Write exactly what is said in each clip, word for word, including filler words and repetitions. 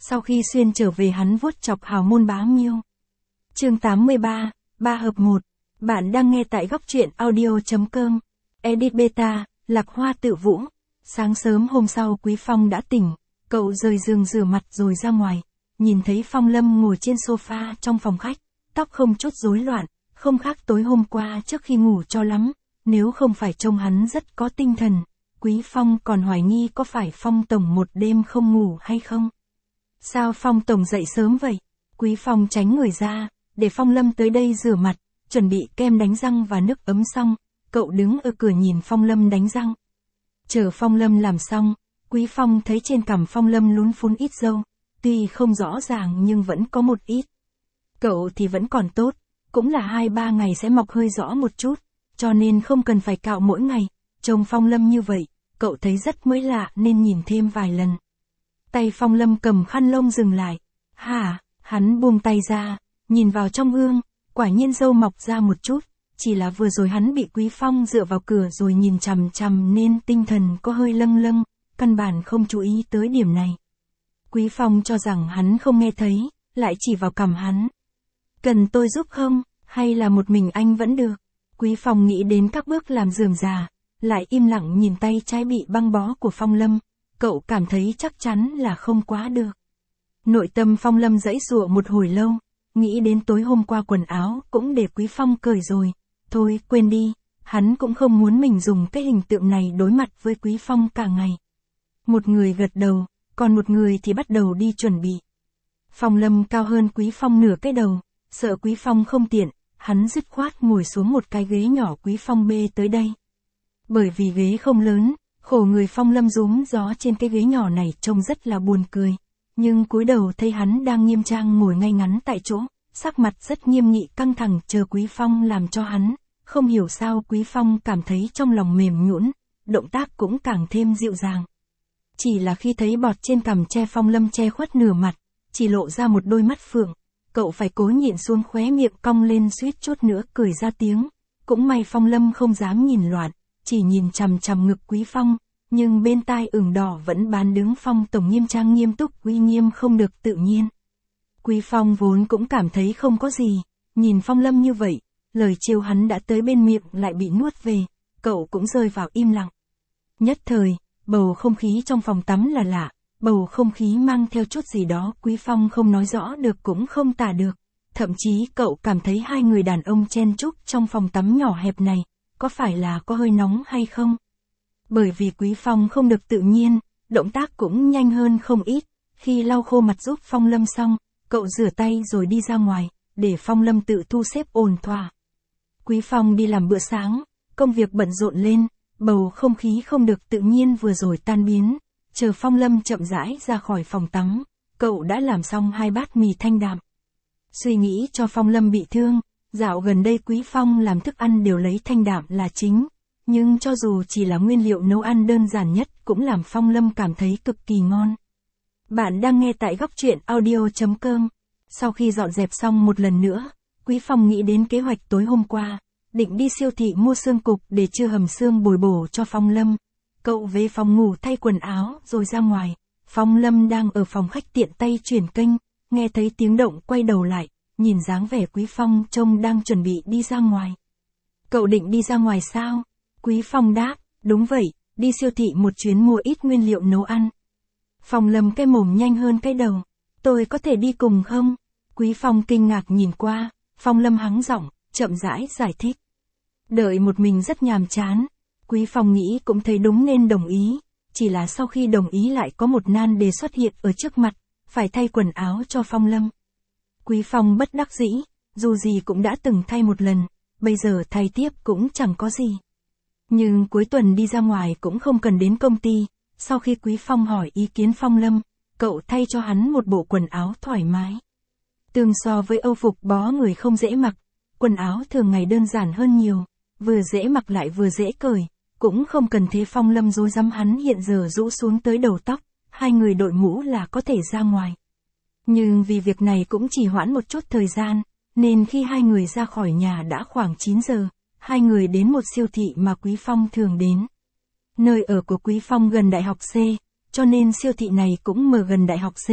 Sau khi xuyên trở về hắn vuốt chọc hào môn bá miêu. Chương tám mươi ba, ba hợp một. Bạn đang nghe tại góc truyện audio.com. Edit beta, Lạc Hoa Tự Vũ. Sáng sớm hôm sau Quý Phong đã tỉnh, cậu rời giường rửa mặt rồi ra ngoài, nhìn thấy Phong Lâm ngồi trên sofa trong phòng khách, tóc không chút rối loạn, không khác tối hôm qua trước khi ngủ cho lắm, nếu không phải trông hắn rất có tinh thần, Quý Phong còn hoài nghi có phải Phong Tổng một đêm không ngủ hay không. Sao Phong Tổng dậy sớm vậy? Quý Phong tránh người ra, để Phong Lâm tới đây rửa mặt, chuẩn bị kem đánh răng và nước ấm xong, cậu đứng ở cửa nhìn Phong Lâm đánh răng. Chờ Phong Lâm làm xong, Quý Phong thấy trên cằm Phong Lâm lún phún ít râu, tuy không rõ ràng nhưng vẫn có một ít. Cậu thì vẫn còn tốt, cũng là hai ba ngày sẽ mọc hơi rõ một chút, cho nên không cần phải cạo mỗi ngày. Trông Phong Lâm như vậy, cậu thấy rất mới lạ nên nhìn thêm vài lần. Tay Phong Lâm cầm khăn lông dừng lại. Hả? Hắn buông tay ra, nhìn vào trong gương, quả nhiên râu mọc ra một chút, chỉ là vừa rồi hắn bị Quý Phong dựa vào cửa rồi nhìn chằm chằm nên tinh thần có hơi lâng lâng, căn bản không chú ý tới điểm này. Quý Phong cho rằng hắn không nghe thấy, lại chỉ vào cằm hắn. Cần tôi giúp không, hay là một mình anh vẫn được? Quý Phong nghĩ đến các bước làm rườm rà, lại im lặng nhìn tay trái bị băng bó của Phong Lâm, cậu cảm thấy chắc chắn là không quá được. Nội tâm Phong Lâm giãy giụa một hồi lâu, nghĩ đến tối hôm qua quần áo cũng để Quý Phong cởi rồi, thôi quên đi, hắn cũng không muốn mình dùng cái hình tượng này đối mặt với Quý Phong cả ngày. Một người gật đầu, còn một người thì bắt đầu đi chuẩn bị. Phong Lâm cao hơn Quý Phong nửa cái đầu, sợ Quý Phong không tiện, hắn dứt khoát ngồi xuống một cái ghế nhỏ Quý Phong bê tới đây. Bởi vì ghế không lớn, khổ người Phong Lâm rúm gió trên cái ghế nhỏ này trông rất là buồn cười. Nhưng cúi đầu thấy hắn đang nghiêm trang ngồi ngay ngắn tại chỗ, sắc mặt rất nghiêm nghị căng thẳng chờ Quý Phong làm cho hắn. Không hiểu sao Quý Phong cảm thấy trong lòng mềm nhũn, động tác cũng càng thêm dịu dàng. Chỉ là khi thấy bọt trên cằm che Phong Lâm che khuất nửa mặt, chỉ lộ ra một đôi mắt phượng, cậu phải cố nhịn xuống khóe miệng cong lên suýt chút nữa cười ra tiếng. Cũng may Phong Lâm không dám nhìn loạn, chỉ nhìn chằm chằm ngực Quý Phong, nhưng bên tai ửng đỏ vẫn bán đứng Phong Tổng nghiêm trang nghiêm túc uy nghiêm không được tự nhiên. Quý Phong vốn cũng cảm thấy không có gì, nhìn Phong Lâm như vậy, lời trêu hắn đã tới bên miệng lại bị nuốt về, cậu cũng rơi vào im lặng. Nhất thời, bầu không khí trong phòng tắm là lạ, bầu không khí mang theo chút gì đó Quý Phong không nói rõ được cũng không tả được. Thậm chí cậu cảm thấy hai người đàn ông chen chúc trong phòng tắm nhỏ hẹp này, có phải là có hơi nóng hay không? Bởi vì Quý Phong không được tự nhiên, động tác cũng nhanh hơn không ít, khi lau khô mặt giúp Phong Lâm xong, cậu rửa tay rồi đi ra ngoài, để Phong Lâm tự thu xếp ổn thỏa. Quý Phong đi làm bữa sáng, công việc bận rộn lên, bầu không khí không được tự nhiên vừa rồi tan biến, chờ Phong Lâm chậm rãi ra khỏi phòng tắm, cậu đã làm xong hai bát mì thanh đạm. Suy nghĩ cho Phong Lâm bị thương, dạo gần đây Quý Phong làm thức ăn đều lấy thanh đạm là chính, nhưng cho dù chỉ là nguyên liệu nấu ăn đơn giản nhất cũng làm Phong Lâm cảm thấy cực kỳ ngon. Bạn đang nghe tại góc truyện audio.com. Sau khi dọn dẹp xong một lần nữa, Quý Phong nghĩ đến kế hoạch tối hôm qua, định đi siêu thị mua xương cục để trưa hầm xương bồi bổ cho Phong Lâm. Cậu về phòng ngủ thay quần áo rồi ra ngoài, Phong Lâm đang ở phòng khách tiện tay chuyển kênh, nghe thấy tiếng động quay đầu lại, nhìn dáng vẻ Quý Phong trông đang chuẩn bị đi ra ngoài. Cậu định đi ra ngoài sao? Quý Phong đáp, đúng vậy, đi siêu thị một chuyến mua ít nguyên liệu nấu ăn. Phong Lâm cái mồm nhanh hơn cái đầu, tôi có thể đi cùng không? Quý Phong kinh ngạc nhìn qua, Phong Lâm hắng giọng, chậm rãi giải thích. Đợi một mình rất nhàm chán, Quý Phong nghĩ cũng thấy đúng nên đồng ý, chỉ là sau khi đồng ý lại có một nan đề xuất hiện ở trước mặt, phải thay quần áo cho Phong Lâm. Quý Phong bất đắc dĩ, dù gì cũng đã từng thay một lần, bây giờ thay tiếp cũng chẳng có gì. Nhưng cuối tuần đi ra ngoài cũng không cần đến công ty, sau khi Quý Phong hỏi ý kiến Phong Lâm, cậu thay cho hắn một bộ quần áo thoải mái. Tương so với âu phục bó người không dễ mặc, quần áo thường ngày đơn giản hơn nhiều, vừa dễ mặc lại vừa dễ cởi, cũng không cần thế Phong Lâm rối rắm hắn hiện giờ rũ xuống tới đầu tóc, hai người đội mũ là có thể ra ngoài. Nhưng vì việc này cũng chỉ hoãn một chút thời gian, nên khi hai người ra khỏi nhà đã khoảng chín giờ, hai người đến một siêu thị mà Quý Phong thường đến. Nơi ở của Quý Phong gần Đại học C, cho nên siêu thị này cũng mở gần Đại học C,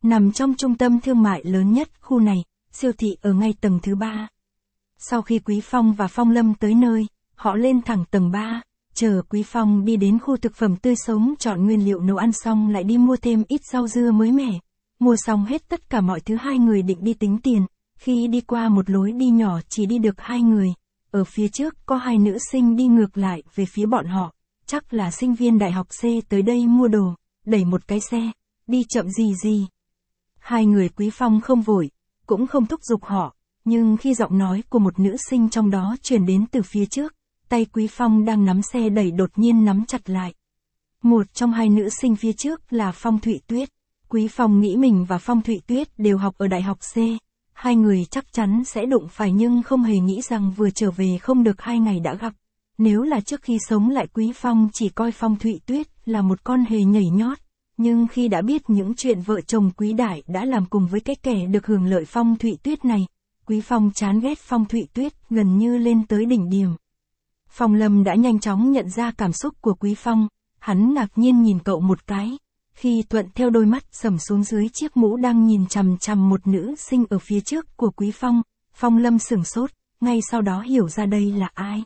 nằm trong trung tâm thương mại lớn nhất khu này, siêu thị ở ngay tầng thứ ba. Sau khi Quý Phong và Phong Lâm tới nơi, họ lên thẳng tầng ba, chờ Quý Phong đi đến khu thực phẩm tươi sống chọn nguyên liệu nấu ăn xong lại đi mua thêm ít rau dưa mới mẻ. Mua xong hết tất cả mọi thứ hai người định đi tính tiền, khi đi qua một lối đi nhỏ chỉ đi được hai người, ở phía trước có hai nữ sinh đi ngược lại về phía bọn họ, chắc là sinh viên đại học C tới đây mua đồ, đẩy một cái xe, đi chậm gì gì. Hai người Quý Phong không vội, cũng không thúc giục họ, nhưng khi giọng nói của một nữ sinh trong đó truyền đến từ phía trước, tay Quý Phong đang nắm xe đẩy đột nhiên nắm chặt lại. Một trong hai nữ sinh phía trước là Phong Thụy Tuyết. Quý Phong nghĩ mình và Phong Thụy Tuyết đều học ở đại học C. Hai người chắc chắn sẽ đụng phải nhưng không hề nghĩ rằng vừa trở về không được hai ngày đã gặp. Nếu là trước khi sống lại Quý Phong chỉ coi Phong Thụy Tuyết là một con hề nhảy nhót. Nhưng khi đã biết những chuyện vợ chồng Quý Đại đã làm cùng với cái kẻ được hưởng lợi Phong Thụy Tuyết này, Quý Phong chán ghét Phong Thụy Tuyết gần như lên tới đỉnh điểm. Phong Lâm đã nhanh chóng nhận ra cảm xúc của Quý Phong, hắn ngạc nhiên nhìn cậu một cái. Khi thuận theo đôi mắt sầm xuống dưới chiếc mũ đang nhìn chằm chằm một nữ sinh ở phía trước của Quý Phong, Phong Lâm sửng sốt, ngay sau đó hiểu ra đây là ai.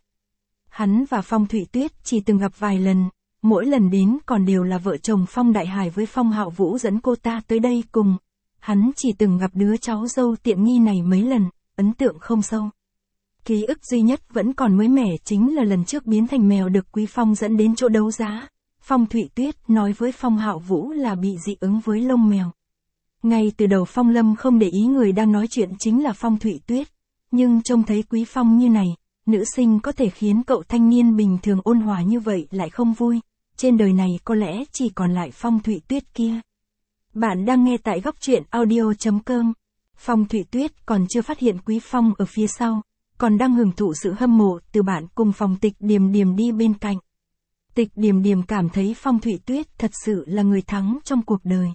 Hắn và Phong Thụy Tuyết chỉ từng gặp vài lần, mỗi lần đến còn đều là vợ chồng Phong Đại Hải với Phong Hạo Vũ dẫn cô ta tới đây cùng. Hắn chỉ từng gặp đứa cháu dâu tiện nghi này mấy lần, ấn tượng không sâu. Ký ức duy nhất vẫn còn mới mẻ chính là lần trước biến thành mèo được Quý Phong dẫn đến chỗ đấu giá. Phong Thụy Tuyết nói với Phong Hạo Vũ là bị dị ứng với lông mèo. Ngay từ đầu Phong Lâm không để ý người đang nói chuyện chính là Phong Thụy Tuyết, nhưng trông thấy Quý Phong như này, nữ sinh có thể khiến cậu thanh niên bình thường ôn hòa như vậy lại không vui. Trên đời này có lẽ chỉ còn lại Phong Thụy Tuyết kia. Bạn đang nghe tại góc truyện audio chấm com. Phong Thụy Tuyết còn chưa phát hiện Quý Phong ở phía sau, còn đang hưởng thụ sự hâm mộ từ bạn cùng Phong Tịch Điềm Điềm đi bên cạnh. Tịch Điềm Điềm cảm thấy Phong Thụy Tuyết thật sự là người thắng trong cuộc đời.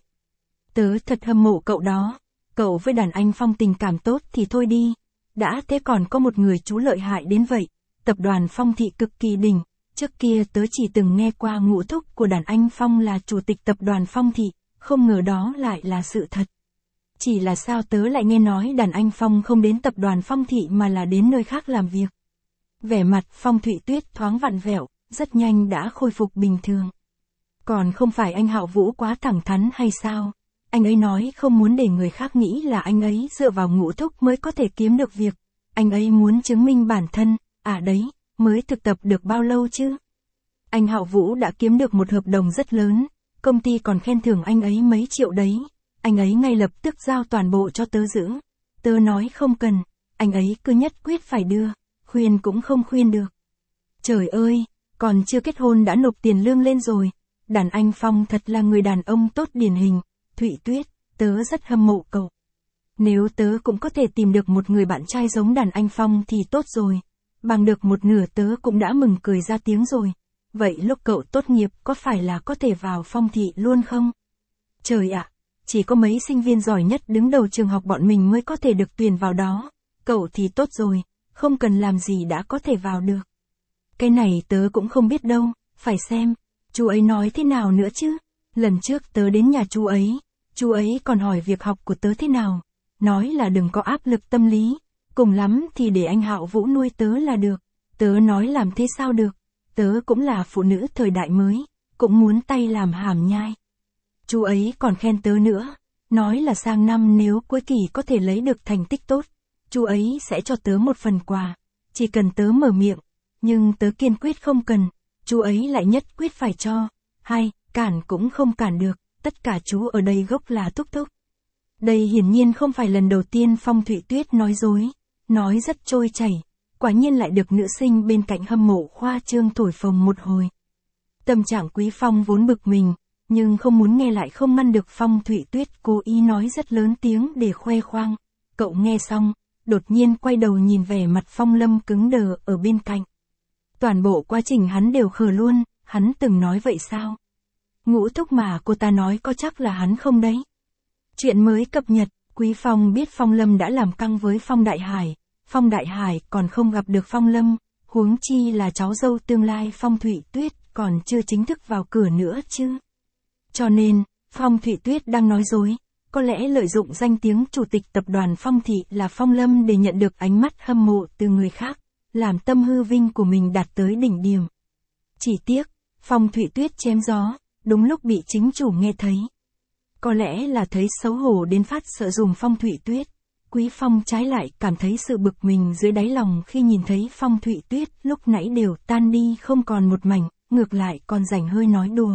Tớ thật hâm mộ cậu đó, cậu với đàn anh Phong tình cảm tốt thì thôi đi, đã thế còn có một người chú lợi hại đến vậy, tập đoàn Phong Thị cực kỳ đỉnh, trước kia tớ chỉ từng nghe qua ngũ thúc của đàn anh Phong là chủ tịch tập đoàn Phong Thị, không ngờ đó lại là sự thật. Chỉ là sao tớ lại nghe nói đàn anh Phong không đến tập đoàn Phong Thị mà là đến nơi khác làm việc. Vẻ mặt Phong Thụy Tuyết thoáng vặn vẹo, rất nhanh đã khôi phục bình thường. Còn không phải anh Hạo Vũ quá thẳng thắn hay sao? Anh ấy nói không muốn để người khác nghĩ là anh ấy dựa vào ngũ thúc mới có thể kiếm được việc. Anh ấy muốn chứng minh bản thân, à đấy, mới thực tập được bao lâu chứ? Anh Hạo Vũ đã kiếm được một hợp đồng rất lớn, công ty còn khen thưởng anh ấy mấy triệu đấy. Anh ấy ngay lập tức giao toàn bộ cho tớ giữ. Tớ nói không cần, anh ấy cứ nhất quyết phải đưa, khuyên cũng không khuyên được. Trời ơi, còn chưa kết hôn đã nộp tiền lương lên rồi. Đàn anh Phong thật là người đàn ông tốt điển hình. Thụy Tuyết, tớ rất hâm mộ cậu. Nếu tớ cũng có thể tìm được một người bạn trai giống đàn anh Phong thì tốt rồi. Bằng được một nửa tớ cũng đã mừng cười ra tiếng rồi. Vậy lúc cậu tốt nghiệp có phải là có thể vào Phong Thị luôn không? Trời ạ, chỉ có mấy sinh viên giỏi nhất đứng đầu trường học bọn mình mới có thể được tuyển vào đó. Cậu thì tốt rồi, không cần làm gì đã có thể vào được. Cái này tớ cũng không biết đâu, phải xem, chú ấy nói thế nào nữa chứ. Lần trước tớ đến nhà chú ấy, chú ấy còn hỏi việc học của tớ thế nào. Nói là đừng có áp lực tâm lý, cùng lắm thì để anh Hạo Vũ nuôi tớ là được. Tớ nói làm thế sao được, tớ cũng là phụ nữ thời đại mới, cũng muốn tay làm hàm nhai. Chú ấy còn khen tớ nữa, nói là sang năm nếu cuối kỳ có thể lấy được thành tích tốt, chú ấy sẽ cho tớ một phần quà, chỉ cần tớ mở miệng, nhưng tớ kiên quyết không cần, chú ấy lại nhất quyết phải cho. Hay, cản cũng không cản được, tất cả chú ở đây gốc là thúc thúc. Đây hiển nhiên không phải lần đầu tiên Phong Thụy Tuyết nói dối, nói rất trôi chảy, quả nhiên lại được nữ sinh bên cạnh hâm mộ khoa trương thổi phồng một hồi. Tâm trạng Quý Phong vốn bực mình, nhưng không muốn nghe lại không ngăn được Phong Thụy Tuyết cố ý nói rất lớn tiếng để khoe khoang. Cậu nghe xong, đột nhiên quay đầu nhìn vẻ mặt Phong Lâm cứng đờ ở bên cạnh. Toàn bộ quá trình hắn đều khờ luôn, hắn từng nói vậy sao? Ngũ thúc mà cô ta nói có chắc là hắn không đấy? Chuyện mới cập nhật, Quý Phong biết Phong Lâm đã làm căng với Phong Đại Hải, Phong Đại Hải còn không gặp được Phong Lâm, huống chi là cháu dâu tương lai Phong Thụy Tuyết còn chưa chính thức vào cửa nữa chứ. Cho nên, Phong Thụy Tuyết đang nói dối, có lẽ lợi dụng danh tiếng chủ tịch tập đoàn Phong Thị là Phong Lâm để nhận được ánh mắt hâm mộ từ người khác, làm tâm hư vinh của mình đạt tới đỉnh điểm. Chỉ tiếc, Phong Thụy Tuyết chém gió, đúng lúc bị chính chủ nghe thấy. Có lẽ là thấy xấu hổ đến phát sợ dùng Phong Thụy Tuyết, Quý Phong trái lại cảm thấy sự bực mình dưới đáy lòng khi nhìn thấy Phong Thụy Tuyết lúc nãy đều tan đi không còn một mảnh, ngược lại còn rảnh hơi nói đùa.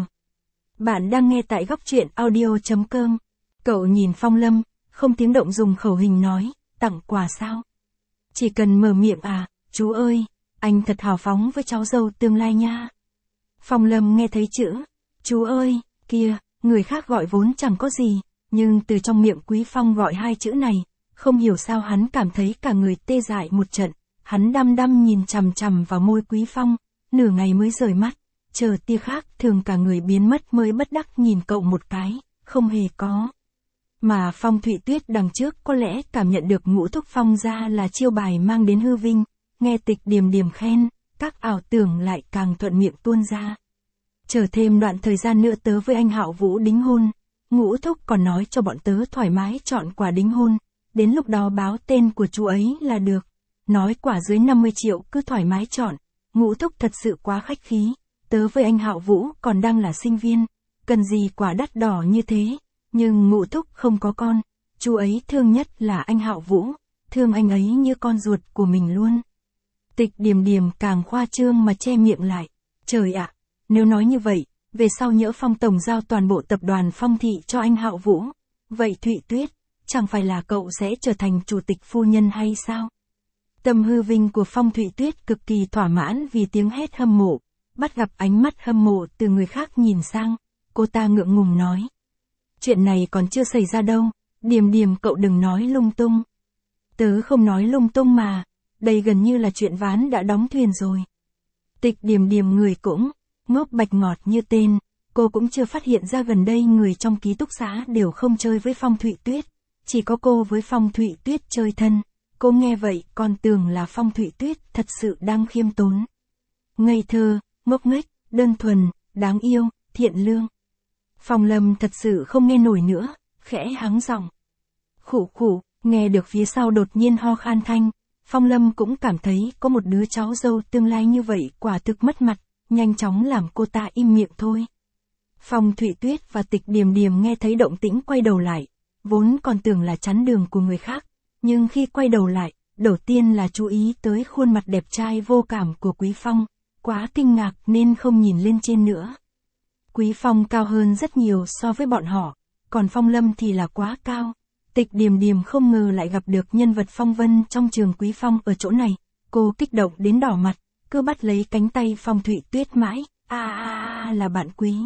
Bạn đang nghe tại góc truyện audio.com. Cậu nhìn Phong Lâm, không tiếng động dùng khẩu hình nói, tặng quà sao? Chỉ cần mở miệng à, chú ơi, anh thật hào phóng với cháu dâu tương lai nha. Phong Lâm nghe thấy chữ, chú ơi, kia, người khác gọi vốn chẳng có gì, nhưng từ trong miệng Quý Phong gọi hai chữ này, không hiểu sao hắn cảm thấy cả người tê dại một trận, hắn đăm đăm nhìn chằm chằm vào môi Quý Phong, nửa ngày mới rời mắt, chờ tia khác thường cả người biến mất mới bất đắc nhìn cậu một cái, không hề có. Mà Phong Thụy Tuyết đằng trước có lẽ cảm nhận được Ngũ Thúc Phong ra là chiêu bài mang đến hư vinh, nghe Tịch Điềm Điềm khen, các ảo tưởng lại càng thuận miệng tuôn ra. Chờ thêm đoạn thời gian nữa tớ với anh Hạo Vũ đính hôn, Ngũ Thúc còn nói cho bọn tớ thoải mái chọn quà đính hôn, đến lúc đó báo tên của chú ấy là được. Nói quả dưới năm mươi triệu cứ thoải mái chọn, Ngũ Thúc thật sự quá khách khí, tớ với anh Hạo Vũ còn đang là sinh viên, cần gì quả đắt đỏ như thế, nhưng Ngũ Thúc không có con, chú ấy thương nhất là anh Hạo Vũ, thương anh ấy như con ruột của mình luôn. Tịch Điềm Điềm càng khoa trương mà che miệng lại, trời ạ, nếu nói như vậy, về sau nhỡ Phong Tổng giao toàn bộ tập đoàn Phong Thị cho anh Hạo Vũ, vậy Thụy Tuyết, chẳng phải là cậu sẽ trở thành chủ tịch phu nhân hay sao? Tâm hư vinh của Phong Thụy Tuyết cực kỳ thỏa mãn vì tiếng hét hâm mộ, bắt gặp ánh mắt hâm mộ từ người khác nhìn sang, cô ta ngượng ngùng nói. Chuyện này còn chưa xảy ra đâu, Điềm Điềm cậu đừng nói lung tung. Tớ không nói lung tung mà, đây gần như là chuyện ván đã đóng thuyền rồi. Tịch Điềm Điềm người cũng ngốc bạch ngọt như tên, cô cũng chưa phát hiện ra gần đây người trong ký túc xá đều không chơi với Phong Thụy Tuyết, chỉ có cô với Phong Thụy Tuyết chơi thân. Cô nghe vậy còn tưởng là Phong Thụy Tuyết thật sự đang khiêm tốn. Ngây thơ, ngốc nghếch, đơn thuần, đáng yêu, thiện lương. Phong Lâm thật sự không nghe nổi nữa, khẽ hắng giọng. Khụ khụ, nghe được phía sau đột nhiên ho khan thanh, Phong Lâm cũng cảm thấy có một đứa cháu dâu tương lai như vậy quả thực mất mặt, nhanh chóng làm cô ta im miệng thôi. Phong Thụy Tuyết và Tịch Điềm Điềm nghe thấy động tĩnh quay đầu lại, vốn còn tưởng là chắn đường của người khác, nhưng khi quay đầu lại, đầu tiên là chú ý tới khuôn mặt đẹp trai vô cảm của Quý Phong, quá kinh ngạc nên không nhìn lên trên nữa. Quý Phong cao hơn rất nhiều so với bọn họ, còn Phong Lâm thì là quá cao. Tịch Điềm Điềm không ngờ lại gặp được nhân vật phong vân trong trường Quý Phong ở chỗ này, cô kích động đến đỏ mặt, cứ bắt lấy cánh tay Phong Thụy Tuyết mãi, a a a là bạn Quý.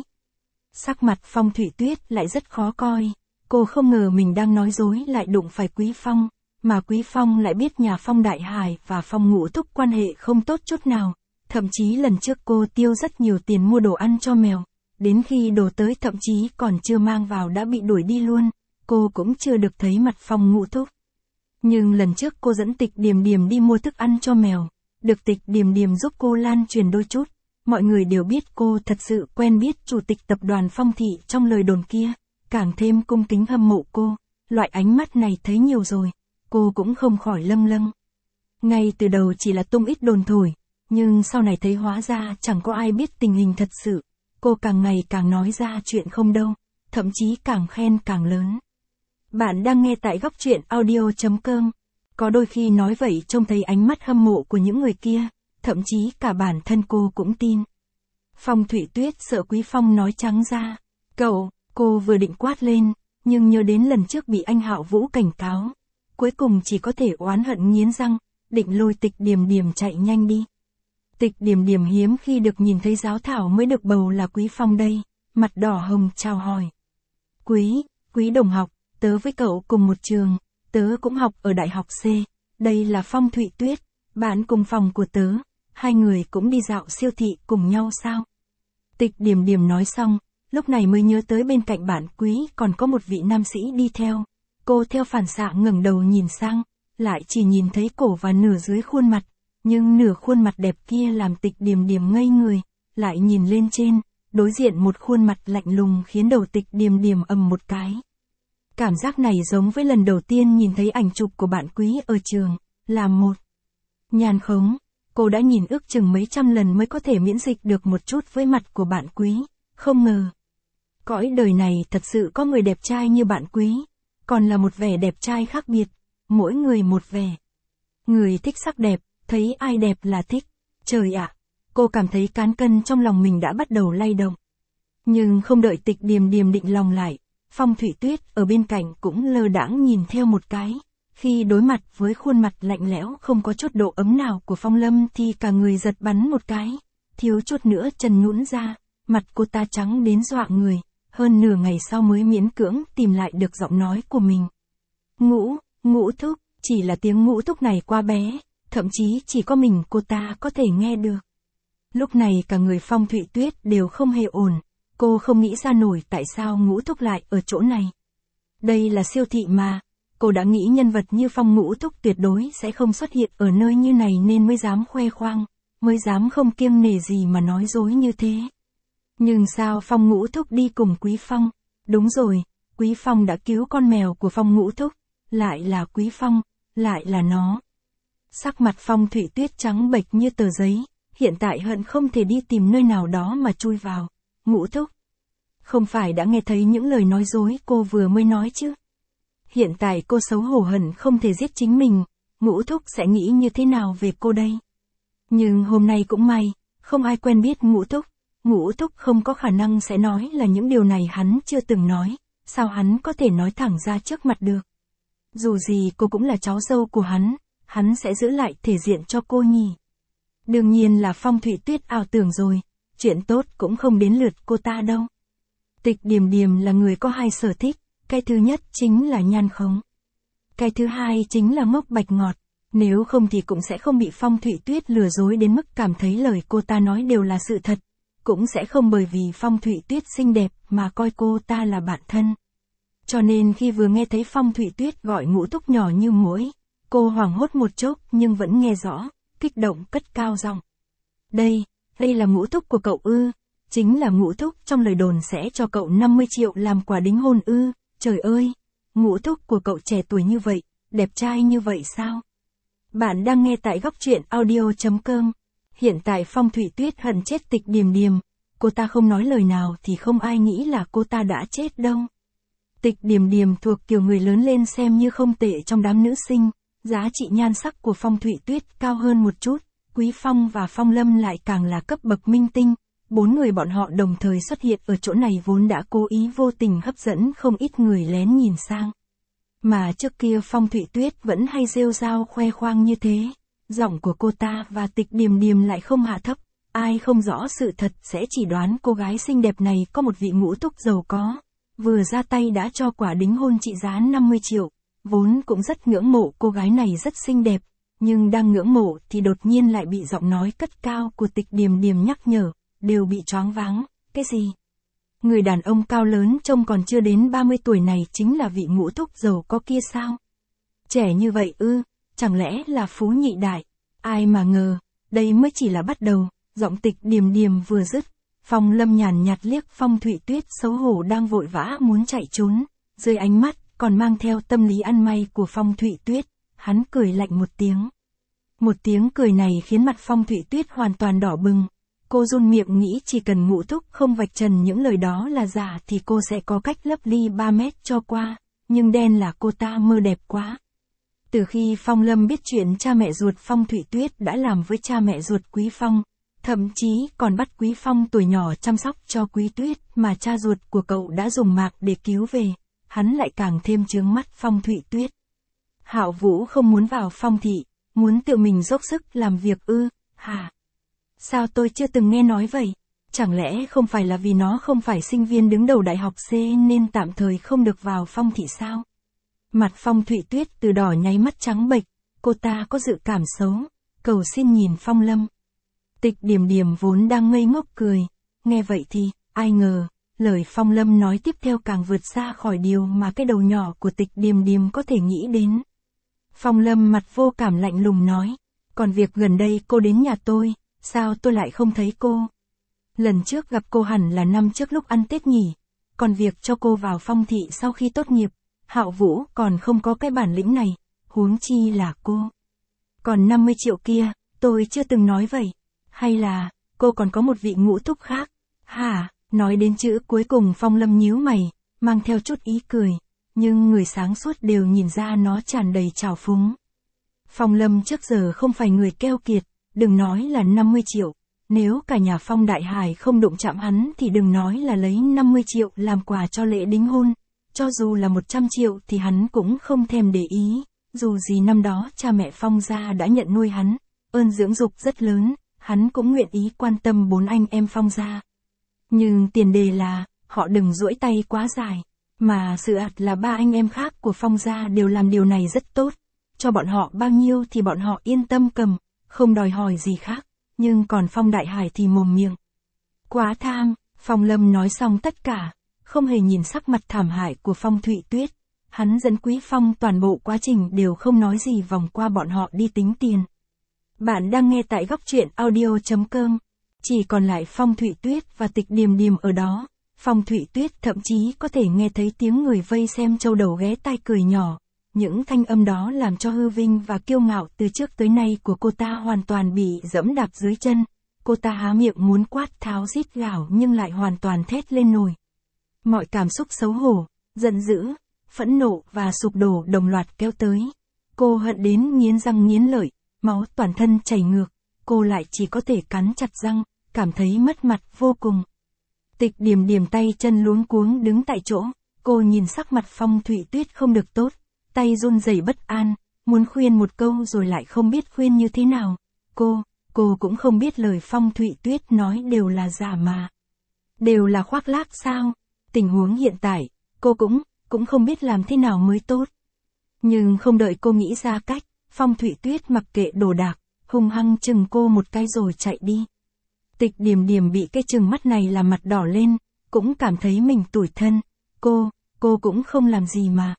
Sắc mặt Phong Thụy Tuyết lại rất khó coi, cô không ngờ mình đang nói dối lại đụng phải Quý Phong, mà Quý Phong lại biết nhà Phong Đại Hải và Phong Ngũ Thúc quan hệ không tốt chút nào, thậm chí lần trước cô tiêu rất nhiều tiền mua đồ ăn cho mèo, đến khi đồ tới thậm chí còn chưa mang vào đã bị đuổi đi luôn, cô cũng chưa được thấy mặt Phong Ngũ Thúc. Nhưng lần trước cô dẫn Tịch Điềm Điềm đi mua thức ăn cho mèo, được Tịch Điềm Điềm giúp cô lan truyền đôi chút, mọi người đều biết cô thật sự quen biết chủ tịch tập đoàn Phong Thị trong lời đồn kia, càng thêm cung kính hâm mộ cô, loại ánh mắt này thấy nhiều rồi, cô cũng không khỏi lâng lâng. Ngay từ đầu chỉ là tung ít đồn thổi, nhưng sau này thấy hóa ra chẳng có ai biết tình hình thật sự, cô càng ngày càng nói ra chuyện không đâu, thậm chí càng khen càng lớn. Bạn đang nghe tại góc truyện audio.com. Có đôi khi nói vậy trông thấy ánh mắt hâm mộ của những người kia, thậm chí cả bản thân cô cũng tin. Phong Thụy Tuyết sợ Quý Phong nói trắng ra. Cậu, cô vừa định quát lên, nhưng nhớ đến lần trước bị anh Hạo Vũ cảnh cáo. Cuối cùng chỉ có thể oán hận nghiến răng, định lôi Tịch Điềm Điềm chạy nhanh đi. Tịch Điềm Điềm hiếm khi được nhìn thấy giáo thảo mới được bầu là Quý Phong đây, mặt đỏ hồng chào hỏi. Quý, Quý đồng học, tớ với cậu cùng một trường, tớ cũng học ở đại học C, đây là Phong Thụy Tuyết, bạn cùng phòng của tớ, hai người cũng đi dạo siêu thị cùng nhau sao? Tịch Điềm Điềm nói xong, lúc này mới nhớ tới bên cạnh bạn Quý còn có một vị nam sĩ đi theo, cô theo phản xạ ngẩng đầu nhìn sang, lại chỉ nhìn thấy cổ và nửa dưới khuôn mặt, nhưng nửa khuôn mặt đẹp kia làm Tịch Điềm Điềm ngây người, lại nhìn lên trên, đối diện một khuôn mặt lạnh lùng khiến đầu Tịch Điềm Điềm ầm một cái. Cảm giác này giống với lần đầu tiên nhìn thấy ảnh chụp của bạn Quý ở trường, làm một. Nhan khống, cô đã nhìn ước chừng mấy trăm lần mới có thể miễn dịch được một chút với mặt của bạn Quý, không ngờ. Cõi đời này thật sự có người đẹp trai như bạn Quý, còn là một vẻ đẹp trai khác biệt, mỗi người một vẻ. Người thích sắc đẹp, thấy ai đẹp là thích, trời ạ, cô cảm thấy cán cân trong lòng mình đã bắt đầu lay động. Nhưng không đợi Tịch Điềm Điềm định lòng lại, Phong Thủy Tuyết ở bên cạnh cũng lơ đãng nhìn theo một cái. Khi đối mặt với khuôn mặt lạnh lẽo không có chút độ ấm nào của Phong Lâm thì cả người giật bắn một cái, thiếu chút nữa chân nhũn ra, mặt cô ta trắng đến dọa người, hơn nửa ngày sau mới miễn cưỡng tìm lại được giọng nói của mình. Ngũ, Ngũ thúc, chỉ là tiếng Ngũ thúc này quá bé, thậm chí chỉ có mình cô ta có thể nghe được. Lúc này cả người Phong Thủy Tuyết đều không hề ổn, cô không nghĩ ra nổi tại sao Ngũ thúc lại ở chỗ này. Đây là siêu thị mà. Cô đã nghĩ nhân vật như Phong Ngũ thúc tuyệt đối sẽ không xuất hiện ở nơi như này nên mới dám khoe khoang, mới dám không kiêng nể gì mà nói dối như thế. Nhưng sao Phong Ngũ thúc đi cùng Quý Phong? Đúng rồi, Quý Phong đã cứu con mèo của Phong Ngũ thúc, lại là Quý Phong, lại là nó. Sắc mặt Phong Thủy Tuyết trắng bệch như tờ giấy, hiện tại hận không thể đi tìm nơi nào đó mà chui vào. Ngũ thúc, không phải đã nghe thấy những lời nói dối cô vừa mới nói chứ? Hiện tại cô xấu hổ hận không thể giết chính mình, Ngũ thúc sẽ nghĩ như thế nào về cô đây? Nhưng hôm nay cũng may, không ai quen biết Ngũ thúc, Ngũ thúc không có khả năng sẽ nói là những điều này hắn chưa từng nói, sao hắn có thể nói thẳng ra trước mặt được? Dù gì cô cũng là cháu dâu của hắn, hắn sẽ giữ lại thể diện cho cô nhỉ? Đương nhiên là Phong Thủy Tuyết ảo tưởng rồi, chuyện tốt cũng không đến lượt cô ta đâu. Tịch Điềm Điềm là người có hai sở thích. Cái thứ nhất chính là nhan khống. Cái thứ hai chính là ngốc bạch ngọt. Nếu không thì cũng sẽ không bị Phong Thủy Tuyết lừa dối đến mức cảm thấy lời cô ta nói đều là sự thật. Cũng sẽ không bởi vì Phong Thủy Tuyết xinh đẹp mà coi cô ta là bạn thân. Cho nên khi vừa nghe thấy Phong Thủy Tuyết gọi Ngũ thúc nhỏ như muỗi, cô hoảng hốt một chốc nhưng vẫn nghe rõ, kích động cất cao giọng. Đây, đây là Ngũ thúc của cậu ư? Chính là Ngũ thúc trong lời đồn sẽ cho cậu năm mươi triệu làm quà đính hôn ư? Trời ơi, Ngũ thúc của cậu trẻ tuổi như vậy, đẹp trai như vậy sao? Bạn đang nghe tại góc truyện audio chấm com. Hiện tại Phong Thủy Tuyết hận chết Tịch Điềm Điềm, cô ta không nói lời nào thì không ai nghĩ là cô ta đã chết đâu. Tịch Điềm Điềm thuộc kiểu người lớn lên xem như không tệ trong đám nữ sinh, giá trị nhan sắc của Phong Thủy Tuyết cao hơn một chút, Quý Phong và Phong Lâm lại càng là cấp bậc minh tinh. Bốn người bọn họ đồng thời xuất hiện ở chỗ này vốn đã cố ý vô tình hấp dẫn không ít người lén nhìn sang. Mà trước kia Phong Thủy Tuyết vẫn hay rêu rao khoe khoang như thế, giọng của cô ta và Tịch Điềm Điềm lại không hạ thấp, ai không rõ sự thật sẽ chỉ đoán cô gái xinh đẹp này có một vị ngũ thúc giàu có, vừa ra tay đã cho quả đính hôn trị giá năm mươi triệu, vốn cũng rất ngưỡng mộ cô gái này rất xinh đẹp, nhưng đang ngưỡng mộ thì đột nhiên lại bị giọng nói cất cao của Tịch Điềm Điềm nhắc nhở. Đều bị choáng váng, cái gì? Người đàn ông cao lớn trông còn chưa đến ba mươi tuổi này chính là vị ngũ thúc giàu có kia sao? Trẻ như vậy ư, chẳng lẽ là Phú Nhị Đại? Ai mà ngờ, đây mới chỉ là bắt đầu, giọng Tịch Điềm Điềm vừa dứt. Phong Lâm nhàn nhạt liếc Phong Thủy Tuyết xấu hổ đang vội vã muốn chạy trốn, dưới ánh mắt còn mang theo tâm lý ăn may của Phong Thủy Tuyết, hắn cười lạnh một tiếng. Một tiếng cười này khiến mặt Phong Thủy Tuyết hoàn toàn đỏ bừng. Cô run miệng nghĩ chỉ cần Ngũ thúc không vạch trần những lời đó là giả thì cô sẽ có cách lấp ly ba mét cho qua, nhưng đen là cô ta mơ đẹp quá. Từ khi Phong Lâm biết chuyện cha mẹ ruột Phong Thủy Tuyết đã làm với cha mẹ ruột Quý Phong, thậm chí còn bắt Quý Phong tuổi nhỏ chăm sóc cho Quý Tuyết mà cha ruột của cậu đã dùng mạc để cứu về, hắn lại càng thêm chướng mắt Phong Thủy Tuyết. Hạo Vũ không muốn vào Phong thị, muốn tự mình dốc sức làm việc ư, hả? Sao tôi chưa từng nghe nói vậy? Chẳng lẽ không phải là vì nó không phải sinh viên đứng đầu đại học C nên tạm thời không được vào Phong thị sao? Mặt Phong Thủy Tuyết từ đỏ nháy mắt trắng bệch, cô ta có dự cảm xấu, cầu xin nhìn Phong Lâm. Tịch Điềm Điềm vốn đang ngây ngốc cười, nghe vậy thì, ai ngờ, lời Phong Lâm nói tiếp theo càng vượt xa khỏi điều mà cái đầu nhỏ của Tịch Điềm Điềm có thể nghĩ đến. Phong Lâm mặt vô cảm lạnh lùng nói, còn việc gần đây cô đến nhà tôi, sao tôi lại không thấy cô? Lần trước gặp cô hẳn là năm trước lúc ăn Tết nhỉ, còn việc cho cô vào Phong thị sau khi tốt nghiệp, Hạo Vũ còn không có cái bản lĩnh này, huống chi là cô. Còn năm mươi triệu kia, tôi chưa từng nói vậy. Hay là, cô còn có một vị ngũ thúc khác? Hả? Nói đến chữ cuối cùng Phong Lâm nhíu mày, mang theo chút ý cười, nhưng người sáng suốt đều nhìn ra nó tràn đầy trào phúng. Phong Lâm trước giờ không phải người keo kiệt, đừng nói là năm mươi triệu, nếu cả nhà Phong Đại Hải không đụng chạm hắn thì đừng nói là lấy năm mươi triệu làm quà cho lễ đính hôn, cho dù là một trăm triệu thì hắn cũng không thèm để ý, dù gì năm đó cha mẹ Phong gia đã nhận nuôi hắn, ơn dưỡng dục rất lớn, hắn cũng nguyện ý quan tâm bốn anh em Phong gia. Nhưng tiền đề là, họ đừng duỗi tay quá dài, mà sự ạt là ba anh em khác của Phong gia đều làm điều này rất tốt, cho bọn họ bao nhiêu thì bọn họ yên tâm cầm, không đòi hỏi gì khác, nhưng còn Phong Đại Hải thì mồm miệng. Quá tham, Phong Lâm nói xong tất cả, không hề nhìn sắc mặt thảm hại của Phong Thụy Tuyết, hắn dẫn Quý Phong toàn bộ quá trình đều không nói gì vòng qua bọn họ đi tính tiền. Bạn đang nghe tại góc truyện audio chấm com. Chỉ còn lại Phong Thụy Tuyết và Tịch Điềm Điềm ở đó. Phong Thụy Tuyết thậm chí có thể nghe thấy tiếng người vây xem châu đầu ghé tai cười nhỏ. Những thanh âm đó làm cho hư vinh và kiêu ngạo từ trước tới nay của cô ta hoàn toàn bị dẫm đạp dưới chân. Cô ta há miệng muốn quát tháo rít gào nhưng lại hoàn toàn thét lên nổi. Mọi cảm xúc xấu hổ, giận dữ, phẫn nộ và sụp đổ đồng loạt kéo tới. Cô hận đến nghiến răng nghiến lợi, máu toàn thân chảy ngược. Cô lại chỉ có thể cắn chặt răng, cảm thấy mất mặt vô cùng. Tịch Điềm Điềm tay chân luống cuống đứng tại chỗ, cô nhìn sắc mặt Phong Thụy Tuyết không được tốt, tay run rẩy bất an, muốn khuyên một câu rồi lại không biết khuyên như thế nào. Cô, cô cũng không biết lời Phong Thụy Tuyết nói đều là giả mà. Đều là khoác lác sao? Tình huống hiện tại, cô cũng, cũng không biết làm thế nào mới tốt. Nhưng không đợi cô nghĩ ra cách, Phong Thụy Tuyết mặc kệ đồ đạc, hung hăng chừng cô một cái rồi chạy đi. Tịch Điềm Điềm bị cái chừng mắt này làm mặt đỏ lên, cũng cảm thấy mình tủi thân. Cô, cô cũng không làm gì mà.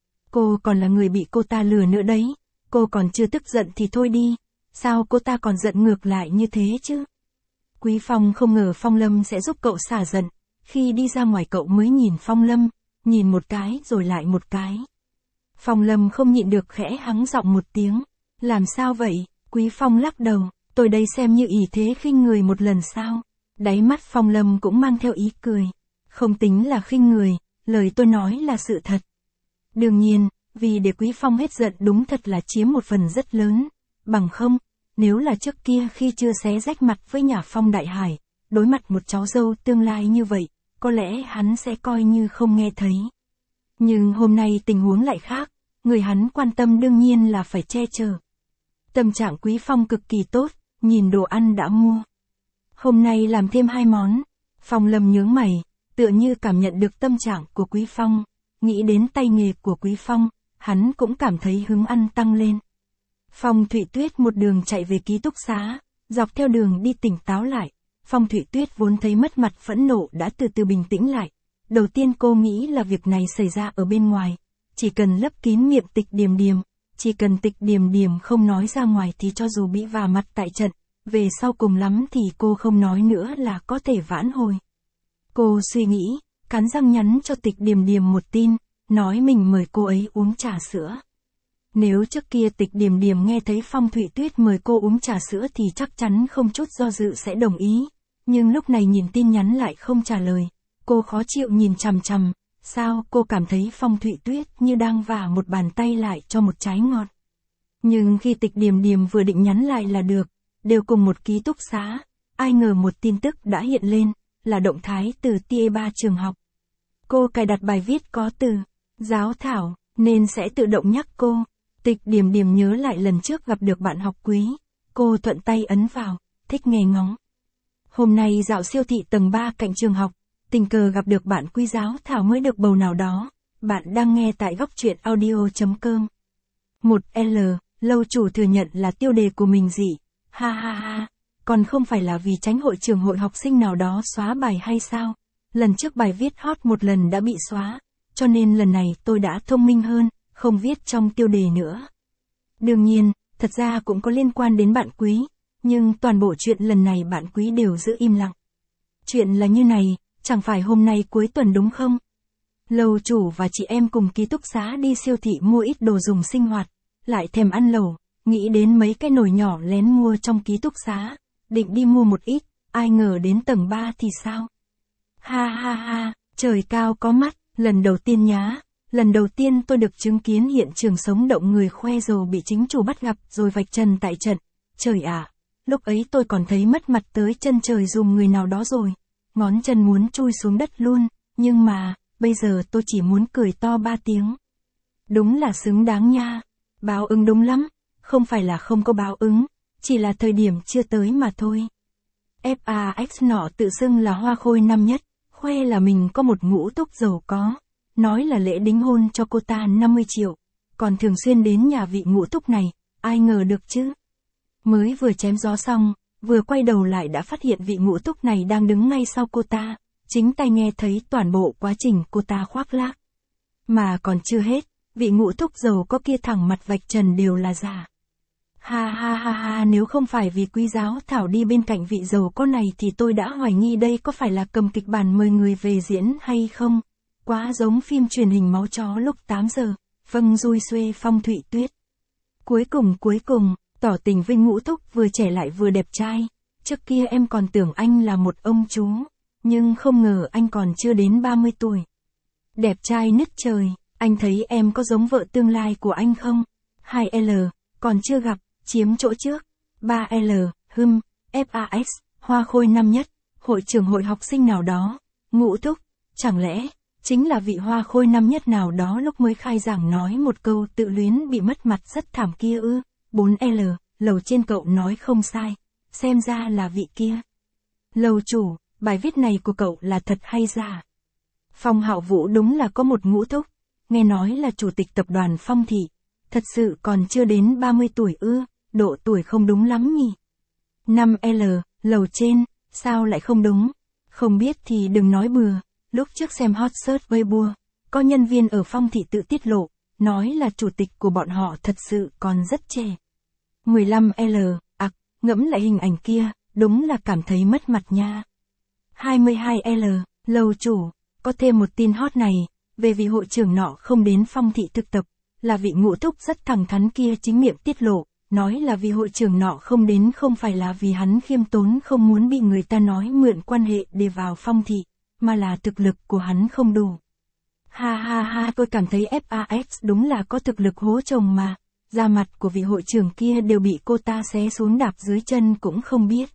Cô còn là người bị cô ta lừa nữa đấy. Cô còn chưa tức giận thì thôi đi. Sao cô ta còn giận ngược lại như thế chứ? Quý Phong không ngờ Phong Lâm sẽ giúp cậu xả giận. Khi đi ra ngoài cậu mới nhìn Phong Lâm, nhìn một cái rồi lại một cái. Phong Lâm không nhịn được khẽ hắng giọng một tiếng. Làm sao vậy? Quý Phong lắc đầu, tôi đây xem như ỷ thế khinh người một lần sao? Đáy mắt Phong Lâm cũng mang theo ý cười. Không tính là khinh người, lời tôi nói là sự thật. Đương nhiên, vì để Quý Phong hết giận đúng thật là chiếm một phần rất lớn. Bằng không, nếu là trước kia khi chưa xé rách mặt với nhà Phong Đại Hải, đối mặt một cháu dâu tương lai như vậy, có lẽ hắn sẽ coi như không nghe thấy. Nhưng hôm nay tình huống lại khác, người hắn quan tâm đương nhiên là phải che chở. Tâm trạng Quý Phong cực kỳ tốt, nhìn đồ ăn đã mua. Hôm nay làm thêm hai món. Phong Lâm nhướng mày, tựa như cảm nhận được tâm trạng của Quý Phong, nghĩ đến tay nghề của Quý Phong, hắn cũng cảm thấy hứng ăn tăng lên. Phong Thụy Tuyết một đường chạy về ký túc xá, dọc theo đường đi tỉnh táo lại. Phong Thụy Tuyết vốn thấy mất mặt phẫn nộ đã từ từ bình tĩnh lại. Đầu tiên cô nghĩ là việc này xảy ra ở bên ngoài, chỉ cần lấp kín miệng Tịch Điềm Điềm. Chỉ cần Tịch Điềm Điềm không nói ra ngoài thì cho dù bị vả mặt tại trận, về sau cùng lắm thì cô không nói nữa là có thể vãn hồi. Cô suy nghĩ, cắn răng nhắn cho Tịch Điềm Điềm một tin, nói mình mời cô ấy uống trà sữa. Nếu trước kia Tịch Điềm Điềm nghe thấy Phong Thụy Tuyết mời cô uống trà sữa thì chắc chắn không chút do dự sẽ đồng ý, nhưng lúc này nhìn tin nhắn lại không trả lời, cô khó chịu nhìn chằm chằm. Sao cô cảm thấy Phong Thụy Tuyết như đang vả một bàn tay lại cho một trái ngọt. Nhưng khi Tịch Điềm Điềm vừa định nhắn lại là được, đều cùng một ký túc xá, ai ngờ một tin tức đã hiện lên, là động thái từ tia ba trường học. Cô cài đặt bài viết có từ giáo thảo, nên sẽ tự động nhắc cô. Tịch Điềm Điềm nhớ lại lần trước gặp được bạn học Quý, cô thuận tay ấn vào, thích nghe ngóng. Hôm nay dạo siêu thị tầng ba cạnh trường học, tình cờ gặp được bạn Quý giáo thảo mới được bầu nào đó. Bạn đang nghe tại góc truyện audio chấm com. một L, lâu chủ thừa nhận là tiêu đề của mình dị. Ha ha ha, còn không phải là vì tránh hội trường hội học sinh nào đó xóa bài hay sao? Lần trước bài viết hot một lần đã bị xóa, cho nên lần này tôi đã thông minh hơn, không viết trong tiêu đề nữa. Đương nhiên, thật ra cũng có liên quan đến bạn Quý, nhưng toàn bộ chuyện lần này bạn Quý đều giữ im lặng. Chuyện là như này, chẳng phải hôm nay cuối tuần đúng không? Lầu chủ và chị em cùng ký túc xá đi siêu thị mua ít đồ dùng sinh hoạt, lại thèm ăn lẩu, nghĩ đến mấy cái nồi nhỏ lén mua trong ký túc xá, định đi mua một ít, ai ngờ đến tầng ba thì sao? Ha ha ha, trời cao có mắt, lần đầu tiên nhá, lần đầu tiên tôi được chứng kiến hiện trường sống động người khoe dầu bị chính chủ bắt gặp rồi vạch trần tại trận. Trời ạ, lúc ấy tôi còn thấy mất mặt tới chân trời dùm người nào đó rồi, ngón chân muốn chui xuống đất luôn, nhưng mà, bây giờ tôi chỉ muốn cười to ba tiếng. Đúng là xứng đáng nha, báo ứng đúng lắm, không phải là không có báo ứng, chỉ là thời điểm chưa tới mà thôi. ép a ích nọ tự xưng là hoa khôi năm nhất, khoe là mình có một ngũ túc giàu có, nói là lễ đính hôn cho cô ta năm mươi triệu, còn thường xuyên đến nhà vị ngũ túc này, ai ngờ được chứ. Mới vừa chém gió xong, vừa quay đầu lại đã phát hiện vị ngũ túc này đang đứng ngay sau cô ta, chính tai nghe thấy toàn bộ quá trình cô ta khoác lác. Mà còn chưa hết, vị ngũ túc giàu có kia thẳng mặt vạch trần đều là giả. Ha ha ha ha, nếu không phải vì Quý giáo thảo đi bên cạnh vị giàu có này thì tôi đã hoài nghi đây có phải là cầm kịch bản mời người về diễn hay không. Quá giống phim truyền hình máu chó lúc tám giờ, vâng dui xuê Phong Thụy Tuyết. Cuối cùng cuối cùng, tỏ tình với ngũ túc vừa trẻ lại vừa đẹp trai. Trước kia em còn tưởng anh là một ông chú, nhưng không ngờ anh còn chưa đến ba mươi tuổi. Đẹp trai nứt trời, anh thấy em có giống vợ tương lai của anh không? hai L, còn chưa gặp, chiếm chỗ trước. ba L, hừm, ép a ích, hoa khôi năm nhất, hội trưởng hội học sinh nào đó, ngũ túc, chẳng lẽ, chính là vị hoa khôi năm nhất nào đó lúc mới khai giảng nói một câu tự luyến bị mất mặt rất thảm kia ư? bốn L, lầu trên cậu nói không sai, xem ra là vị kia. Lầu chủ, bài viết này của cậu là thật hay giả? Phong Hạo Vũ đúng là có một ngũ túc, nghe nói là chủ tịch tập đoàn Phong Thị, thật sự còn chưa đến ba mươi tuổi ư, độ tuổi không đúng lắm nhỉ. năm L, lầu trên, sao lại không đúng? Không biết thì đừng nói bừa, lúc trước xem hot search Weibo, có nhân viên ở Phong Thị tự tiết lộ, nói là chủ tịch của bọn họ thật sự còn rất trẻ. mười lăm L, ặc, ngẫm lại hình ảnh kia, đúng là cảm thấy mất mặt nha. hai mươi hai L, lầu chủ, có thêm một tin hot này, về vị hội trưởng nọ không đến Phong Thị thực tập, là vị ngũ túc rất thẳng thắn kia chính miệng tiết lộ, nói là vị hội trưởng nọ không đến không phải là vì hắn khiêm tốn không muốn bị người ta nói mượn quan hệ để vào Phong Thị, mà là thực lực của hắn không đủ. Ha ha ha, tôi cảm thấy ép a ích đúng là có thực lực hố chồng mà, da mặt của vị hội trưởng kia đều bị cô ta xé xuống đạp dưới chân cũng không biết.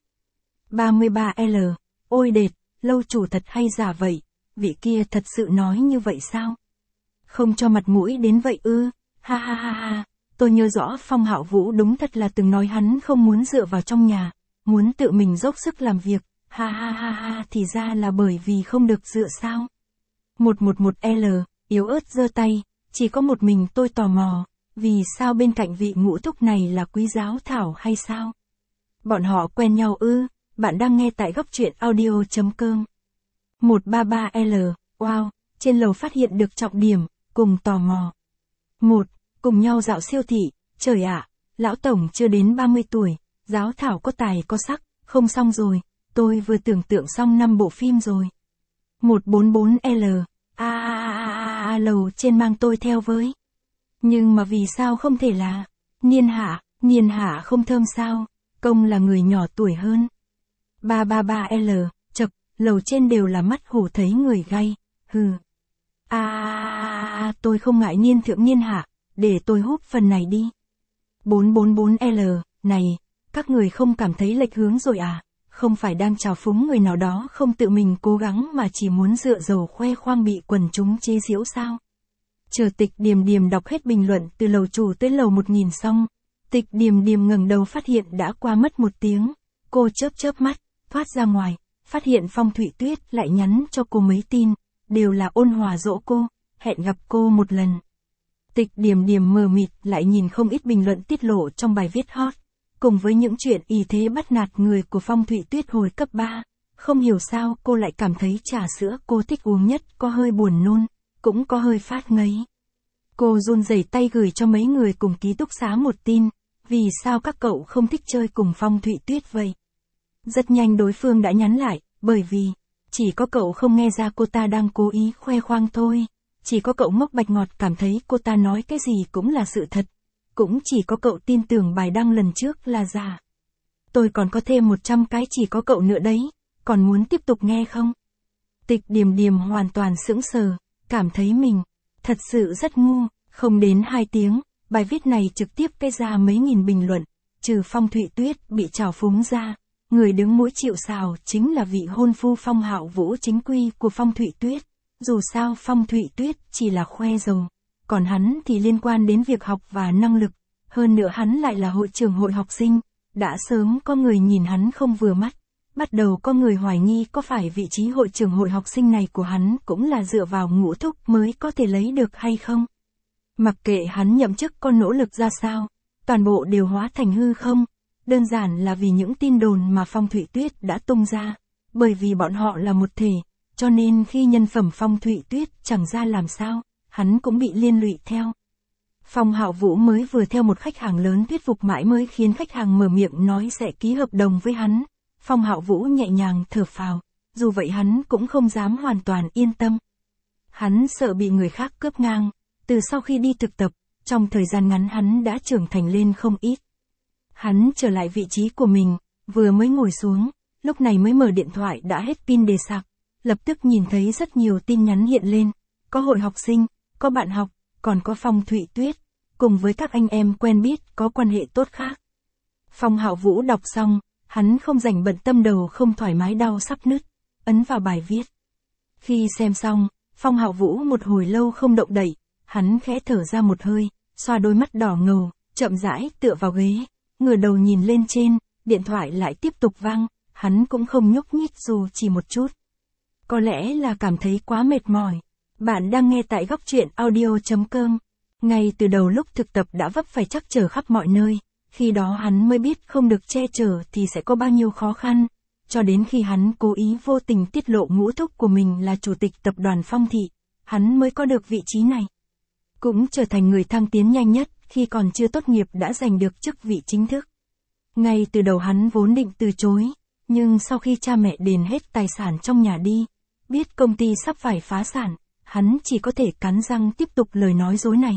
ba mươi ba L, ôi đệt, lâu chủ thật hay giả vậy, vị kia thật sự nói như vậy sao? Không cho mặt mũi đến vậy ư? Ha ha ha ha, tôi nhớ rõ Phong Hạo Vũ đúng thật là từng nói hắn không muốn dựa vào trong nhà, muốn tự mình dốc sức làm việc, ha ha ha ha, thì ra là bởi vì không được dựa sao? một một một L, yếu ớt giơ tay, chỉ có một mình tôi tò mò, vì sao bên cạnh vị ngũ túc này là Quý giáo thảo hay sao? Bọn họ quen nhau ư? Bạn đang nghe tại góc truyện audio chấm com. một ba ba L, wow, trên lầu phát hiện được trọng điểm, cùng tò mò. một. Cùng nhau dạo siêu thị, trời ạ, lão tổng chưa đến ba mươi tuổi, giáo thảo có tài có sắc, không xong rồi, tôi vừa tưởng tượng xong năm bộ phim rồi. một bốn bốn L, a a a a lầu trên mang tôi theo với. Nhưng mà vì sao không thể là, niên hạ, niên hạ không thơm sao, công là người nhỏ tuổi hơn. ba ba ba L, chật, lầu trên đều là mắt hổ thấy người gay, hừ. À, à, à, tôi không ngại niên thượng niên hạ, để tôi húp phần này đi. bốn bốn bốn L, này, các người không cảm thấy lệch hướng rồi à? Không phải đang trào phúng người nào đó không tự mình cố gắng mà chỉ muốn dựa dầu khoe khoang bị quần chúng chế giễu sao? Chờ Tịch Điềm Điềm đọc hết bình luận từ lầu chủ tới lầu một nghìn xong, Tịch Điềm Điềm ngẩng đầu phát hiện đã qua mất một tiếng, cô chớp chớp mắt, thoát ra ngoài, phát hiện Phong Thụy Tuyết lại nhắn cho cô mấy tin, đều là ôn hòa dỗ cô, hẹn gặp cô một lần. Tịch Điềm Điềm mờ mịt lại nhìn không ít bình luận tiết lộ trong bài viết hot, cùng với những chuyện ỷ thế bắt nạt người của Phong Thụy Tuyết hồi cấp ba, không hiểu sao cô lại cảm thấy trà sữa cô thích uống nhất có hơi buồn nôn, cũng có hơi phát ngấy. Cô run rẩy tay gửi cho mấy người cùng ký túc xá một tin, vì sao các cậu không thích chơi cùng Phong Thụy Tuyết vậy? Rất nhanh đối phương đã nhắn lại, bởi vì, chỉ có cậu không nghe ra cô ta đang cố ý khoe khoang thôi. chỉ có cậu ngốc Bạch Ngọt cảm thấy cô ta nói cái gì cũng là sự thật. Cũng chỉ có cậu tin tưởng bài đăng lần trước là giả. Tôi còn có thêm một trăm cái chỉ có cậu nữa đấy, còn muốn tiếp tục nghe không? Tịch Điềm Điềm hoàn toàn sững sờ, cảm thấy mình thật sự rất ngu. Không đến hai tiếng, bài viết này trực tiếp gây ra mấy nghìn bình luận, trừ Phong Thụy Tuyết bị trào phúng ra, người đứng mũi chịu sào chính là vị hôn phu Phong Hạo Vũ chính quy của Phong Thụy Tuyết. Dù sao Phong Thụy Tuyết chỉ là khoe dầu, còn hắn thì liên quan đến việc học và năng lực, hơn nữa hắn lại là hội trưởng hội học sinh, đã sớm có người nhìn hắn không vừa mắt, bắt đầu có người hoài nghi có phải vị trí hội trưởng hội học sinh này của hắn cũng là dựa vào Ngũ Thúc mới có thể lấy được hay không. Mặc kệ hắn nhậm chức có nỗ lực ra sao, toàn bộ đều hóa thành hư không, đơn giản là vì những tin đồn mà Phong Thụy Tuyết đã tung ra, bởi vì bọn họ là một thể, cho nên khi nhân phẩm Phong Thụy Tuyết chẳng ra làm sao, hắn cũng bị liên lụy theo. Phong Hạo Vũ mới vừa theo một khách hàng lớn thuyết phục mãi mới khiến khách hàng mở miệng nói sẽ ký hợp đồng với hắn. Phong Hạo Vũ nhẹ nhàng thở phào, dù vậy hắn cũng không dám hoàn toàn yên tâm. Hắn sợ bị người khác cướp ngang, từ sau khi đi thực tập, trong thời gian ngắn hắn đã trưởng thành lên không ít. Hắn trở lại vị trí của mình, vừa mới ngồi xuống, lúc này mới mở điện thoại đã hết pin để sạc, lập tức nhìn thấy rất nhiều tin nhắn hiện lên, có hội học sinh, có bạn học, còn có Phong Thụy Tuyết, cùng với các anh em quen biết có quan hệ tốt khác. Phong Hạo Vũ đọc xong, hắn không rảnh bận tâm đầu không thoải mái đau sắp nứt, ấn vào bài viết. Khi xem xong, Phong Hạo Vũ một hồi lâu không động đậy, hắn khẽ thở ra một hơi, xoa đôi mắt đỏ ngầu, chậm rãi tựa vào ghế, ngửa đầu nhìn lên trên, điện thoại lại tiếp tục vang, hắn cũng không nhúc nhích dù chỉ một chút. Có lẽ là cảm thấy quá mệt mỏi. Bạn đang nghe tại góc truyện audio chấm com. Ngay từ đầu lúc thực tập đã vấp phải trắc trở khắp mọi nơi, khi đó hắn mới biết không được che chở thì sẽ có bao nhiêu khó khăn, cho đến khi hắn cố ý vô tình tiết lộ Ngũ Thúc của mình là chủ tịch tập đoàn Phong Thị, hắn mới có được vị trí này. Cũng trở thành người thăng tiến nhanh nhất, khi còn chưa tốt nghiệp đã giành được chức vị chính thức. Ngay từ đầu hắn vốn định từ chối, nhưng sau khi cha mẹ đền hết tài sản trong nhà đi, biết công ty sắp phải phá sản, hắn chỉ có thể cắn răng tiếp tục lời nói dối này.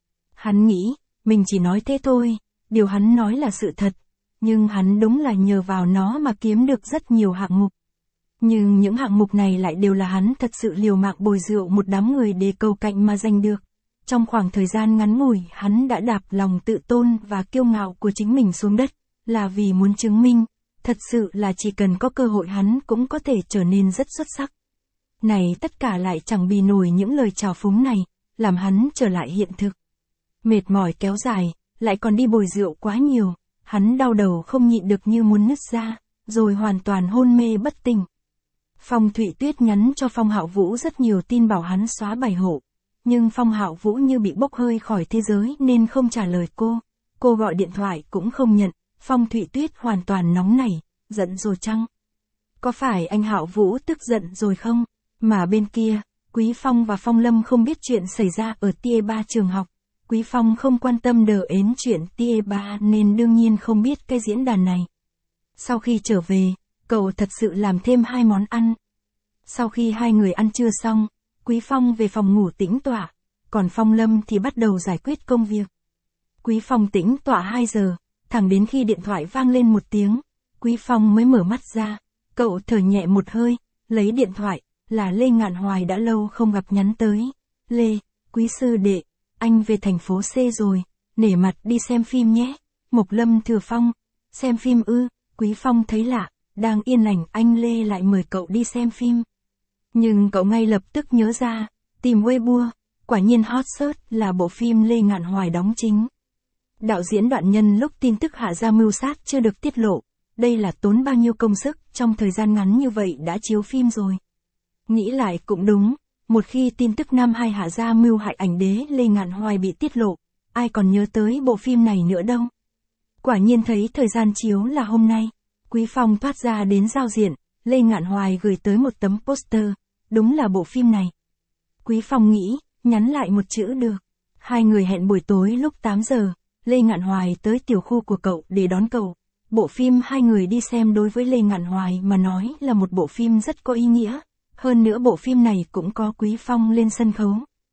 Hắn nghĩ, mình chỉ nói thế thôi, điều hắn nói là sự thật, nhưng hắn đúng là nhờ vào nó mà kiếm được rất nhiều hạng mục. Nhưng những hạng mục này lại đều là hắn thật sự liều mạng bồi rượu một đám người để cầu cạnh mà giành được. Trong khoảng thời gian ngắn ngủi, hắn đã đạp lòng tự tôn và kiêu ngạo của chính mình xuống đất, là vì muốn chứng minh, thật sự là chỉ cần có cơ hội hắn cũng có thể trở nên rất xuất sắc. Này tất cả lại chẳng bì nổi những lời trào phúng này, làm hắn trở lại hiện thực. Mệt mỏi kéo dài, lại còn đi bồi rượu quá nhiều, hắn đau đầu không nhịn được như muốn nứt ra, rồi hoàn toàn hôn mê bất tỉnh. Phong Thụy Tuyết nhắn cho Phong Hạo Vũ rất nhiều tin bảo hắn xóa bài hộ, nhưng Phong Hạo Vũ như bị bốc hơi khỏi thế giới nên không trả lời cô, cô gọi điện thoại cũng không nhận, Phong Thụy Tuyết hoàn toàn nóng nảy, giận rồi chăng? Có phải anh Hạo Vũ tức giận rồi không? Mà bên kia, Quý Phong và Phong Lâm không biết chuyện xảy ra ở Tier ba trường học. Quý Phong không quan tâm đờ ến chuyện Tier ba nên đương nhiên không biết cái diễn đàn này. Sau khi trở về, cậu thật sự làm thêm hai món ăn. Sau khi hai người ăn trưa xong, Quý Phong về phòng ngủ tĩnh tọa, còn Phong Lâm thì bắt đầu giải quyết công việc. Quý Phong tĩnh tọa hai giờ, thẳng đến khi điện thoại vang lên một tiếng, Quý Phong mới mở mắt ra, cậu thở nhẹ một hơi, lấy điện thoại, là Lê Ngạn Hoài đã lâu không gặp nhắn tới. Lê, Quý sư đệ, anh về thành phố C rồi, nể mặt đi xem phim nhé. Mộc Lâm Thừa Phong, xem phim ư? Quý Phong thấy lạ, đang yên lành anh Lê lại mời cậu đi xem phim. Nhưng cậu ngay lập tức nhớ ra, tìm Weibo, quả nhiên hot search là bộ phim Lê Ngạn Hoài đóng chính. Đạo diễn Đoạn Nhân lúc tin tức hạ ra mưu sát chưa được tiết lộ, đây là tốn bao nhiêu công sức trong thời gian ngắn như vậy đã chiếu phim rồi. Nghĩ lại cũng đúng, một khi tin tức năm hai hạ ra mưu hại ảnh đế Lê Ngạn Hoài bị tiết lộ, ai còn nhớ tới bộ phim này nữa đâu. Quả nhiên thấy thời gian chiếu là hôm nay, Quý Phong thoát ra đến giao diện, Lê Ngạn Hoài gửi tới một tấm poster, đúng là bộ phim này. Quý Phong nghĩ, nhắn lại một chữ được. Hai người hẹn buổi tối lúc tám giờ, Lê Ngạn Hoài tới tiểu khu của cậu để đón cậu. Bộ phim hai người đi xem đối với Lê Ngạn Hoài mà nói là một bộ phim rất có ý nghĩa. Hơn nữa bộ phim này cũng có Quý Phong lên sân khấu.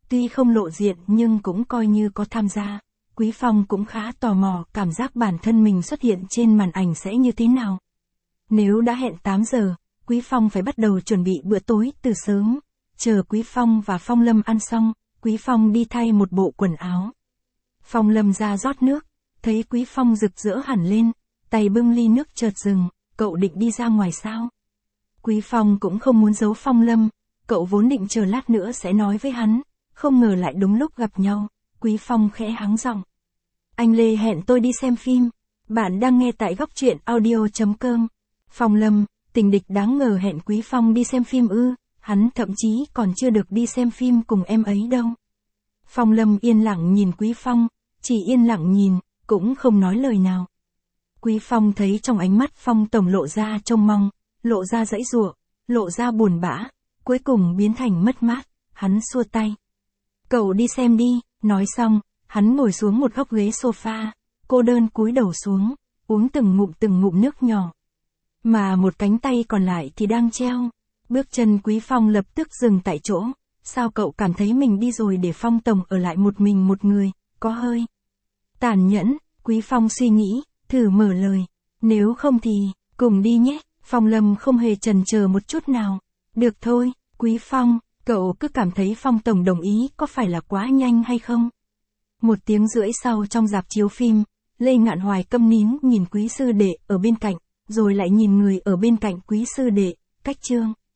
Tuy không lộ diện nhưng cũng coi như có tham gia. Quý Phong cũng khá tò mò cảm giác bản thân mình xuất hiện trên màn ảnh sẽ như thế nào. Nếu đã hẹn tám giờ, Quý Phong phải bắt đầu chuẩn bị bữa tối từ sớm. Chờ Quý Phong và Phong Lâm ăn xong, Quý Phong đi thay một bộ quần áo. Phong Lâm ra rót nước, thấy Quý Phong rực rỡ hẳn lên, tay bưng ly nước chợt dừng, cậu định đi ra ngoài sao? Quý Phong cũng không muốn giấu Phong Lâm, cậu vốn định chờ lát nữa sẽ nói với hắn, không ngờ lại đúng lúc gặp nhau. Quý Phong khẽ hắng giọng. Anh Lê hẹn tôi đi xem phim. Bạn đang nghe tại góc truyện audio.com. Phong Lâm, tình địch đáng ngờ hẹn Quý Phong đi xem phim ư, hắn thậm chí còn chưa được đi xem phim cùng em ấy đâu. Phong Lâm yên lặng nhìn Quý Phong, chỉ yên lặng nhìn, cũng không nói lời nào. Quý Phong thấy trong ánh mắt Phong Tổng lộ ra trông mong, lộ ra giãy giụa, lộ ra buồn bã, cuối cùng biến thành mất mát, hắn xua tay. Cậu đi xem đi, nói xong, hắn ngồi xuống một góc ghế sofa, cô đơn cúi đầu xuống, uống từng ngụm từng ngụm nước nhỏ. Mà một cánh tay còn lại thì đang treo. Bước chân Quý Phong lập tức dừng tại chỗ. Sao cậu cảm thấy mình đi rồi để Phong Tổng ở lại một mình một người, có hơi tàn nhẫn. Quý Phong suy nghĩ, thử mở lời. Nếu không thì, cùng đi nhé. Phong Lâm không hề chần chờ một chút nào. Được thôi, Quý Phong, cậu cứ cảm thấy Phong Tổng đồng ý có phải là quá nhanh hay không? Một tiếng rưỡi sau trong rạp chiếu phim, Lê Ngạn Hoài câm nín nhìn Quý sư đệ ở bên cạnh, rồi lại nhìn người ở bên cạnh Quý sư đệ, cách chương.